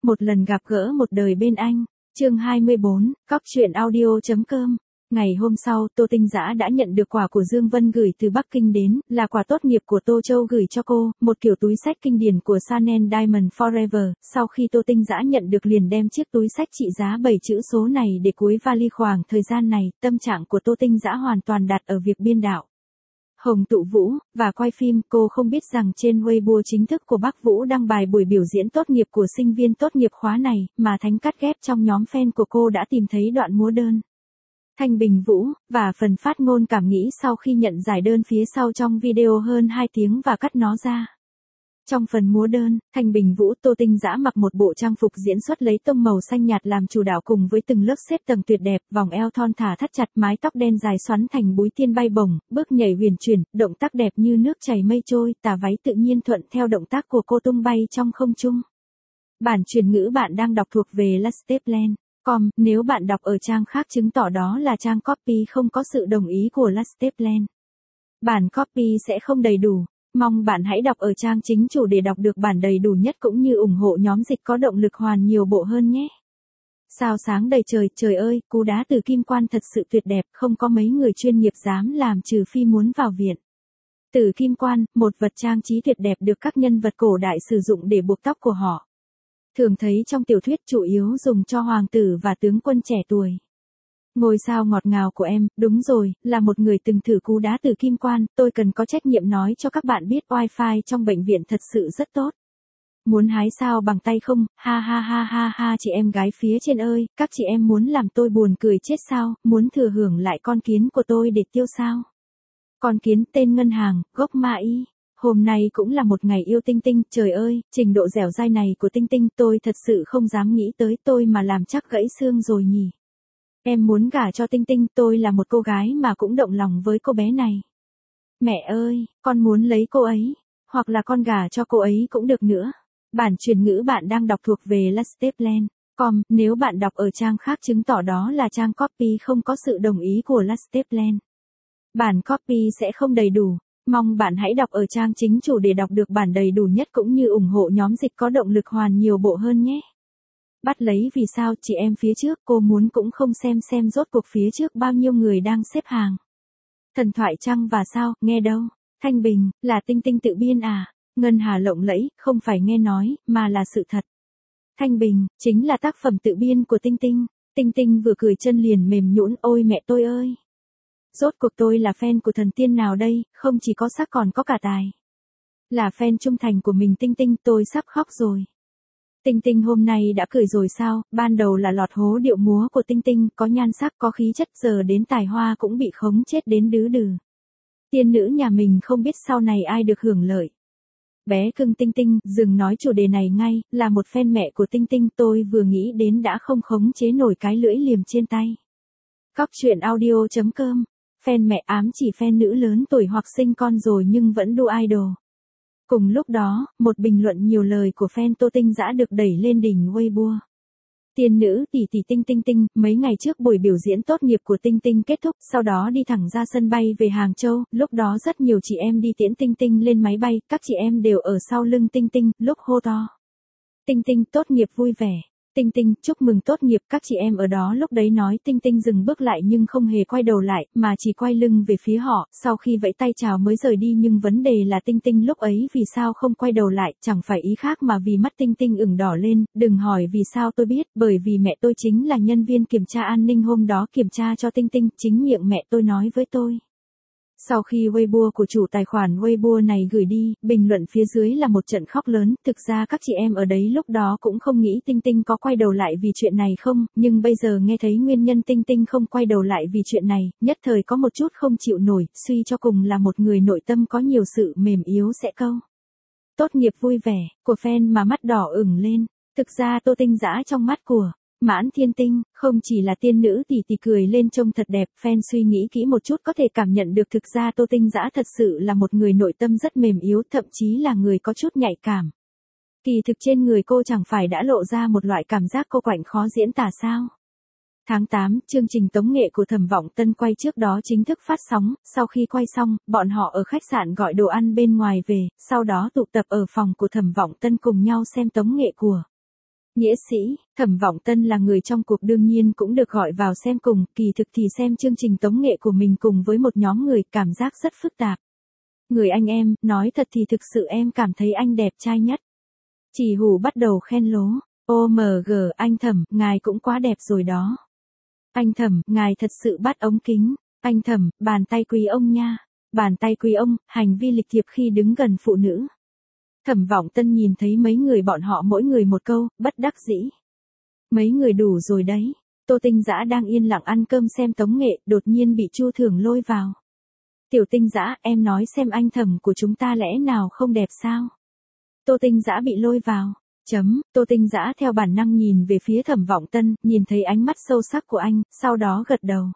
Một lần gặp gỡ một đời bên anh. Chương 24, Cóc truyện audio.com. Ngày hôm sau, Tô Tinh Dã đã nhận được quà của Dương Vân gửi từ Bắc Kinh đến, là quà tốt nghiệp của Tô Châu gửi cho cô, một kiểu túi xách kinh điển của Chanel Diamond Forever. Sau khi Tô Tinh Dã nhận được liền đem chiếc túi xách trị giá 7 chữ số này để cuối vali. Khoảng thời gian này, tâm trạng của Tô Tinh Dã hoàn toàn đặt ở việc biên đạo Hồng Tụ Vũ, và quay phim. Cô không biết rằng trên Weibo chính thức của Bắc Vũ đăng bài buổi biểu diễn tốt nghiệp của sinh viên tốt nghiệp khóa này, mà Thánh cắt ghép trong nhóm fan của cô đã tìm thấy đoạn múa đơn Thanh Bình Vũ, và phần phát ngôn cảm nghĩ sau khi nhận giải đơn phía sau trong video hơn 2 tiếng và cắt nó ra. Trong phần múa đơn, Thanh Bình Vũ, Tô Tinh Dã mặc một bộ trang phục diễn xuất lấy tông màu xanh nhạt làm chủ đạo cùng với từng lớp xếp tầng tuyệt đẹp, vòng eo thon thả thắt chặt, mái tóc đen dài xoắn thành búi tiên bay bổng, bước nhảy huyền chuyển, động tác đẹp như nước chảy mây trôi, tà váy tự nhiên thuận theo động tác của cô tung bay trong không trung. Bản truyền ngữ bạn đang đọc thuộc về Lasteplan.com, nếu bạn đọc ở trang khác chứng tỏ đó là trang copy không có sự đồng ý của Lasteplan. Bản copy sẽ không đầy đủ. Mong bạn hãy đọc ở trang chính chủ để đọc được bản đầy đủ nhất cũng như ủng hộ nhóm dịch có động lực hoàn nhiều bộ hơn nhé. Sao sáng đầy trời, trời ơi, cú đá từ Kim Quan thật sự tuyệt đẹp, không có mấy người chuyên nghiệp dám làm trừ phi muốn vào viện. Từ Kim Quan, một vật trang trí tuyệt đẹp được các nhân vật cổ đại sử dụng để buộc tóc của họ. Thường thấy trong tiểu thuyết chủ yếu dùng cho hoàng tử và tướng quân trẻ tuổi. Ngôi sao ngọt ngào của em, đúng rồi, là một người từng thử cú đá từ Kim Quan, tôi cần có trách nhiệm nói cho các bạn biết wifi trong bệnh viện thật sự rất tốt. Muốn hái sao bằng tay không, ha ha ha ha ha chị em gái phía trên ơi, các chị em muốn làm tôi buồn cười chết sao, muốn thừa hưởng lại con kiến của tôi để tiêu sao. Con kiến tên ngân hàng, gốc ma y. Hôm nay cũng là một ngày yêu Tinh Tinh, trời ơi, trình độ dẻo dai này của Tinh Tinh tôi thật sự không dám nghĩ tới, tôi mà làm chắc gãy xương rồi nhỉ. Em muốn gả cho Tinh Tinh, tôi là một cô gái mà cũng động lòng với cô bé này. Mẹ ơi, con muốn lấy cô ấy, hoặc là con gả cho cô ấy cũng được nữa. Bản truyền ngữ bạn đang đọc thuộc về Lasteplan.com, nếu bạn đọc ở trang khác chứng tỏ đó là trang copy không có sự đồng ý của Lasteplan. Bản copy sẽ không đầy đủ. Mong bạn hãy đọc ở trang chính chủ để đọc được bản đầy đủ nhất cũng như ủng hộ nhóm dịch có động lực hoàn nhiều bộ hơn nhé. Bắt lấy vì sao chị em phía trước cô muốn cũng không xem rốt cuộc phía trước bao nhiêu người đang xếp hàng. Thần thoại trăng và sao, nghe đâu. Thanh Bình, là Tinh Tinh tự biên à? Ngân hà lộng lẫy, không phải nghe nói, mà là sự thật. Thanh Bình, chính là tác phẩm tự biên của Tinh Tinh. Tinh Tinh vừa cười chân liền mềm nhũn, ôi mẹ tôi ơi. Rốt cuộc tôi là fan của thần tiên nào đây, không chỉ có sắc còn có cả tài. Là fan trung thành của mình Tinh Tinh, tôi sắp khóc rồi. Tinh Tinh hôm nay đã cười rồi sao, ban đầu là lọt hố điệu múa của Tinh Tinh, có nhan sắc có khí chất, giờ đến tài hoa cũng bị khống chết đến đứ đừ. Tiên nữ nhà mình không biết sau này ai được hưởng lợi. Bé cưng Tinh Tinh, dừng nói chủ đề này ngay, là một fan mẹ của Tinh Tinh tôi vừa nghĩ đến đã không khống chế nổi cái lưỡi liềm trên tay. Cóc truyện audio.com, fan mẹ ám chỉ fan nữ lớn tuổi hoặc sinh con rồi nhưng vẫn đu idol. Cùng lúc đó, một bình luận nhiều lời của fan Tô Tinh Dã được đẩy lên đỉnh Weibo. Tiên nữ tỷ tỷ Tinh Tinh Tinh, mấy ngày trước buổi biểu diễn tốt nghiệp của Tinh Tinh kết thúc, sau đó đi thẳng ra sân bay về Hàng Châu, lúc đó rất nhiều chị em đi tiễn Tinh Tinh lên máy bay, các chị em đều ở sau lưng Tinh Tinh, lúc hô to. Tinh Tinh tốt nghiệp vui vẻ. Tinh Tinh, chúc mừng tốt nghiệp, các chị em ở đó lúc đấy nói Tinh Tinh dừng bước lại nhưng không hề quay đầu lại, mà chỉ quay lưng về phía họ, sau khi vẫy tay chào mới rời đi nhưng vấn đề là Tinh Tinh lúc ấy vì sao không quay đầu lại, chẳng phải ý khác mà vì mắt Tinh Tinh ửng đỏ lên, đừng hỏi vì sao tôi biết, bởi vì mẹ tôi chính là nhân viên kiểm tra an ninh hôm đó kiểm tra cho Tinh Tinh, chính miệng mẹ tôi nói với tôi. Sau khi Weibo của chủ tài khoản Weibo này gửi đi, bình luận phía dưới là một trận khóc lớn, thực ra các chị em ở đấy lúc đó cũng không nghĩ Tinh Tinh có quay đầu lại vì chuyện này không, nhưng bây giờ nghe thấy nguyên nhân Tinh Tinh không quay đầu lại vì chuyện này, nhất thời có một chút không chịu nổi, suy cho cùng là một người nội tâm có nhiều sự mềm yếu sẽ câu. Tốt nghiệp vui vẻ, của fan mà mắt đỏ ửng lên, thực ra Tô Tinh Dã trong mắt của Mãn Thiên Tinh, không chỉ là tiên nữ tỷ tỷ cười lên trông thật đẹp, fan suy nghĩ kỹ một chút có thể cảm nhận được thực ra Tô Tinh Dã thật sự là một người nội tâm rất mềm yếu, thậm chí là người có chút nhạy cảm. Kỳ thực trên người cô chẳng phải đã lộ ra một loại cảm giác cô quạnh khó diễn tả sao. Tháng 8, chương trình tống nghệ của Thẩm Vọng Tân quay trước đó chính thức phát sóng, sau khi quay xong, bọn họ ở khách sạn gọi đồ ăn bên ngoài về, sau đó tụ tập ở phòng của Thẩm Vọng Tân cùng nhau xem tống nghệ của Nghĩa sĩ, Thẩm Vọng Tân là người trong cuộc đương nhiên cũng được gọi vào xem cùng, kỳ thực thì xem chương trình tống nghệ của mình cùng với một nhóm người cảm giác rất phức tạp. Người anh em, nói thật thì thực sự em cảm thấy anh đẹp trai nhất. Chỉ Hủ bắt đầu khen lố, OMG anh Thẩm, ngài cũng quá đẹp rồi đó. Anh Thẩm, ngài thật sự bắt ống kính. Anh Thẩm, bàn tay quý ông nha. Bàn tay quý ông, hành vi lịch thiệp khi đứng gần phụ nữ. Thẩm Vọng Tân nhìn thấy mấy người bọn họ mỗi người một câu, bất đắc dĩ. Mấy người đủ rồi đấy. Tô Tinh Dã đang yên lặng ăn cơm xem tống nghệ, đột nhiên bị Chu Thường lôi vào. Tiểu Tinh Dã, em nói xem anh Thẩm của chúng ta lẽ nào không đẹp sao? Tô Tinh Dã bị lôi vào. Tô Tinh Dã theo bản năng nhìn về phía Thẩm Vọng Tân, nhìn thấy ánh mắt sâu sắc của anh, sau đó gật đầu.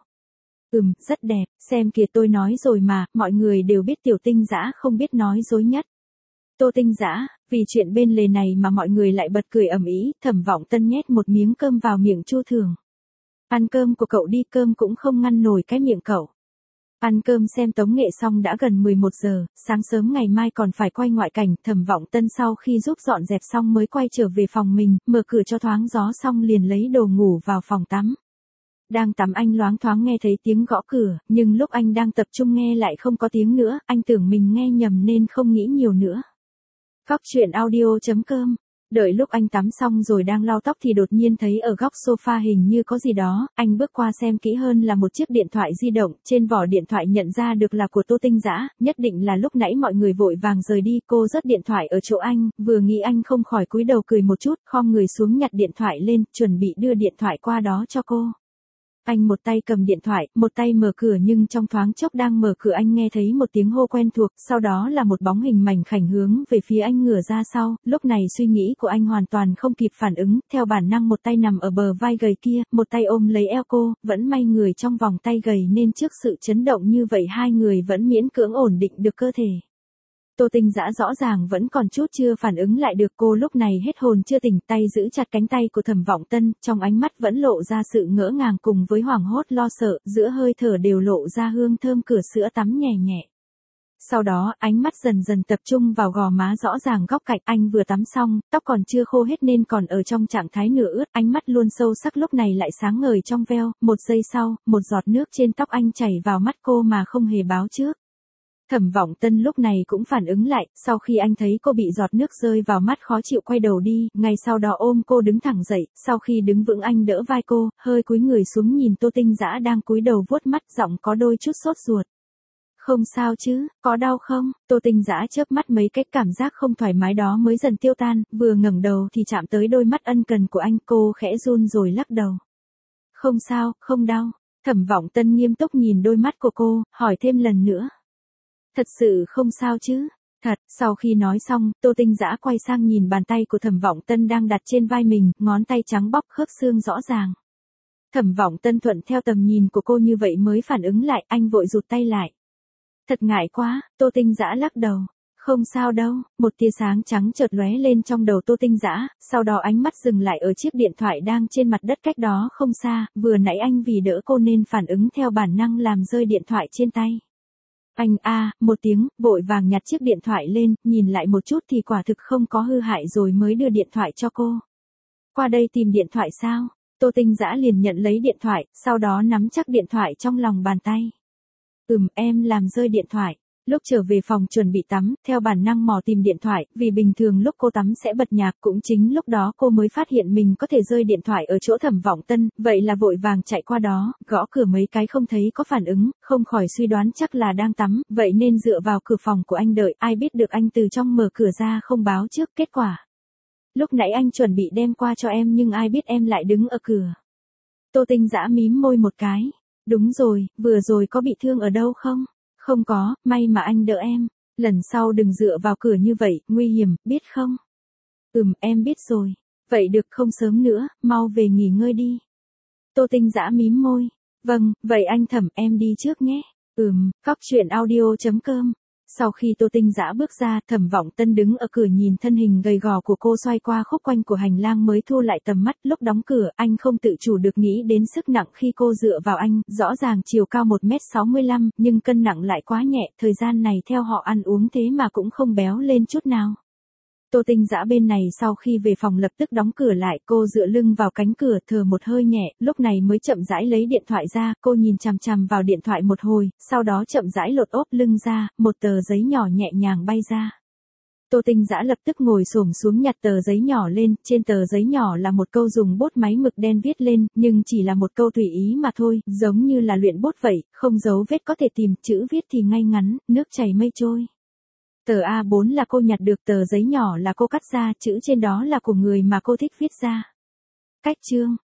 Rất đẹp, xem kìa tôi nói rồi mà, mọi người đều biết Tiểu Tinh Dã không biết nói dối nhất. Tô Tinh Dã, vì chuyện bên lề này mà mọi người lại bật cười ầm ĩ, Thẩm Vọng Tân nhét một miếng cơm vào miệng Chu Thường. Ăn cơm của cậu đi, cơm cũng không ngăn nổi cái miệng cậu. Ăn cơm xem tống nghệ xong đã gần 11 giờ, sáng sớm ngày mai còn phải quay ngoại cảnh, Thẩm Vọng Tân sau khi giúp dọn dẹp xong mới quay trở về phòng mình, mở cửa cho thoáng gió xong liền lấy đồ ngủ vào phòng tắm. Đang tắm anh loáng thoáng nghe thấy tiếng gõ cửa, nhưng lúc anh đang tập trung nghe lại không có tiếng nữa, anh tưởng mình nghe nhầm nên không nghĩ nhiều nữa. Góc truyện audio.com. Đợi lúc anh tắm xong rồi đang lau tóc thì đột nhiên thấy ở góc sofa hình như có gì đó, anh bước qua xem kỹ hơn là một chiếc điện thoại di động, trên vỏ điện thoại nhận ra được là của Tô Tinh Dã, nhất định là lúc nãy mọi người vội vàng rời đi, cô rớt điện thoại ở chỗ anh, vừa nghĩ anh không khỏi cúi đầu cười một chút, khom người xuống nhặt điện thoại lên, chuẩn bị đưa điện thoại qua đó cho cô. Anh một tay cầm điện thoại, một tay mở cửa nhưng trong thoáng chốc đang mở cửa anh nghe thấy một tiếng hô quen thuộc, sau đó là một bóng hình mảnh khảnh hướng về phía anh ngửa ra sau, lúc này suy nghĩ của anh hoàn toàn không kịp phản ứng, theo bản năng một tay nằm ở bờ vai gầy kia, một tay ôm lấy eo cô, vẫn may người trong vòng tay gầy nên trước sự chấn động như vậy hai người vẫn miễn cưỡng ổn định được cơ thể. Tô Tinh Dã rõ ràng vẫn còn chút chưa phản ứng lại được, cô lúc này hết hồn chưa tỉnh, tay giữ chặt cánh tay của Thẩm Vọng Tân, trong ánh mắt vẫn lộ ra sự ngỡ ngàng cùng với hoảng hốt lo sợ, giữa hơi thở đều lộ ra hương thơm cửa sữa tắm nhẹ nhẹ. Sau đó, ánh mắt dần dần tập trung vào gò má rõ ràng góc cạnh, anh vừa tắm xong, tóc còn chưa khô hết nên còn ở trong trạng thái nửa ướt, ánh mắt luôn sâu sắc lúc này lại sáng ngời trong veo, một giây sau, một giọt nước trên tóc anh chảy vào mắt cô mà không hề báo trước. Thẩm Vọng Tân lúc này cũng phản ứng lại, sau khi anh thấy cô bị giọt nước rơi vào mắt khó chịu quay đầu đi, ngay sau đó ôm cô đứng thẳng dậy, sau khi đứng vững anh đỡ vai cô, hơi cúi người xuống nhìn Tô Tinh Dã đang cúi đầu vuốt mắt, giọng có đôi chút sốt ruột. Không sao chứ, có đau không? Tô Tinh Dã chớp mắt mấy cái, cảm giác không thoải mái đó mới dần tiêu tan, vừa ngẩng đầu thì chạm tới đôi mắt ân cần của anh, cô khẽ run rồi lắc đầu. Không sao, không đau. Thẩm Vọng Tân nghiêm túc nhìn đôi mắt của cô, hỏi thêm lần nữa. Thật sự không sao chứ? Thật, sau khi nói xong, Tô Tinh Dã quay sang nhìn bàn tay của Thẩm Vọng Tân đang đặt trên vai mình, ngón tay trắng bóc khớp xương rõ ràng. Thẩm Vọng Tân thuận theo tầm nhìn của cô như vậy mới phản ứng lại, anh vội rụt tay lại. Thật ngại quá, Tô Tinh Dã lắc đầu. Không sao đâu, một tia sáng trắng chợt lóe lên trong đầu Tô Tinh Dã, sau đó ánh mắt dừng lại ở chiếc điện thoại đang trên mặt đất cách đó không xa, vừa nãy anh vì đỡ cô nên phản ứng theo bản năng làm rơi điện thoại trên tay. Anh một tiếng, vội vàng nhặt chiếc điện thoại lên, nhìn lại một chút thì quả thực không có hư hại rồi mới đưa điện thoại cho cô. Qua đây tìm điện thoại sao? Tô Tinh Dã liền nhận lấy điện thoại, sau đó nắm chắc điện thoại trong lòng bàn tay. Em làm rơi điện thoại. Lúc trở về phòng chuẩn bị tắm, theo bản năng mò tìm điện thoại, vì bình thường lúc cô tắm sẽ bật nhạc, cũng chính lúc đó cô mới phát hiện mình có thể rơi điện thoại ở chỗ Thẩm Vọng Tân, vậy là vội vàng chạy qua đó, gõ cửa mấy cái không thấy có phản ứng, không khỏi suy đoán chắc là đang tắm, vậy nên dựa vào cửa phòng của anh đợi, ai biết được anh từ trong mở cửa ra không báo trước, kết quả. Lúc nãy anh chuẩn bị đem qua cho em nhưng ai biết em lại đứng ở cửa. Tô Tinh Dã mím môi một cái. Đúng rồi, vừa rồi có bị thương ở đâu không? Không có, may mà anh đỡ em. Lần sau đừng dựa vào cửa như vậy, nguy hiểm, biết không? Em biết rồi. Vậy được không sớm nữa, mau về nghỉ ngơi đi. Tô Tinh Dã mím môi. Vâng, vậy anh Thẩm em đi trước nhé. Góc truyện audio.com. Sau khi Tô Tinh Dã bước ra, Thẩm Vọng Tân đứng ở cửa nhìn thân hình gầy gò của cô xoay qua khúc quanh của hành lang mới thu lại tầm mắt, lúc đóng cửa, anh không tự chủ được nghĩ đến sức nặng khi cô dựa vào anh, rõ ràng chiều cao 1m65, nhưng cân nặng lại quá nhẹ, thời gian này theo họ ăn uống thế mà cũng không béo lên chút nào. Tô Tinh Dã bên này sau khi về phòng lập tức đóng cửa lại, cô dựa lưng vào cánh cửa thở một hơi nhẹ, lúc này mới chậm rãi lấy điện thoại ra, cô nhìn chằm chằm vào điện thoại một hồi, sau đó chậm rãi lột ốp lưng ra, một tờ giấy nhỏ nhẹ nhàng bay ra. Tô Tinh Dã lập tức ngồi xổm xuống nhặt tờ giấy nhỏ lên, trên tờ giấy nhỏ là một câu dùng bút máy mực đen viết lên, nhưng chỉ là một câu tùy ý mà thôi, giống như là luyện bút vậy, không dấu vết có thể tìm, chữ viết thì ngay ngắn, nước chảy mây trôi. Tờ A4 là cô nhặt được, tờ giấy nhỏ là cô cắt ra, chữ trên đó là của người mà cô thích viết ra. Cách chương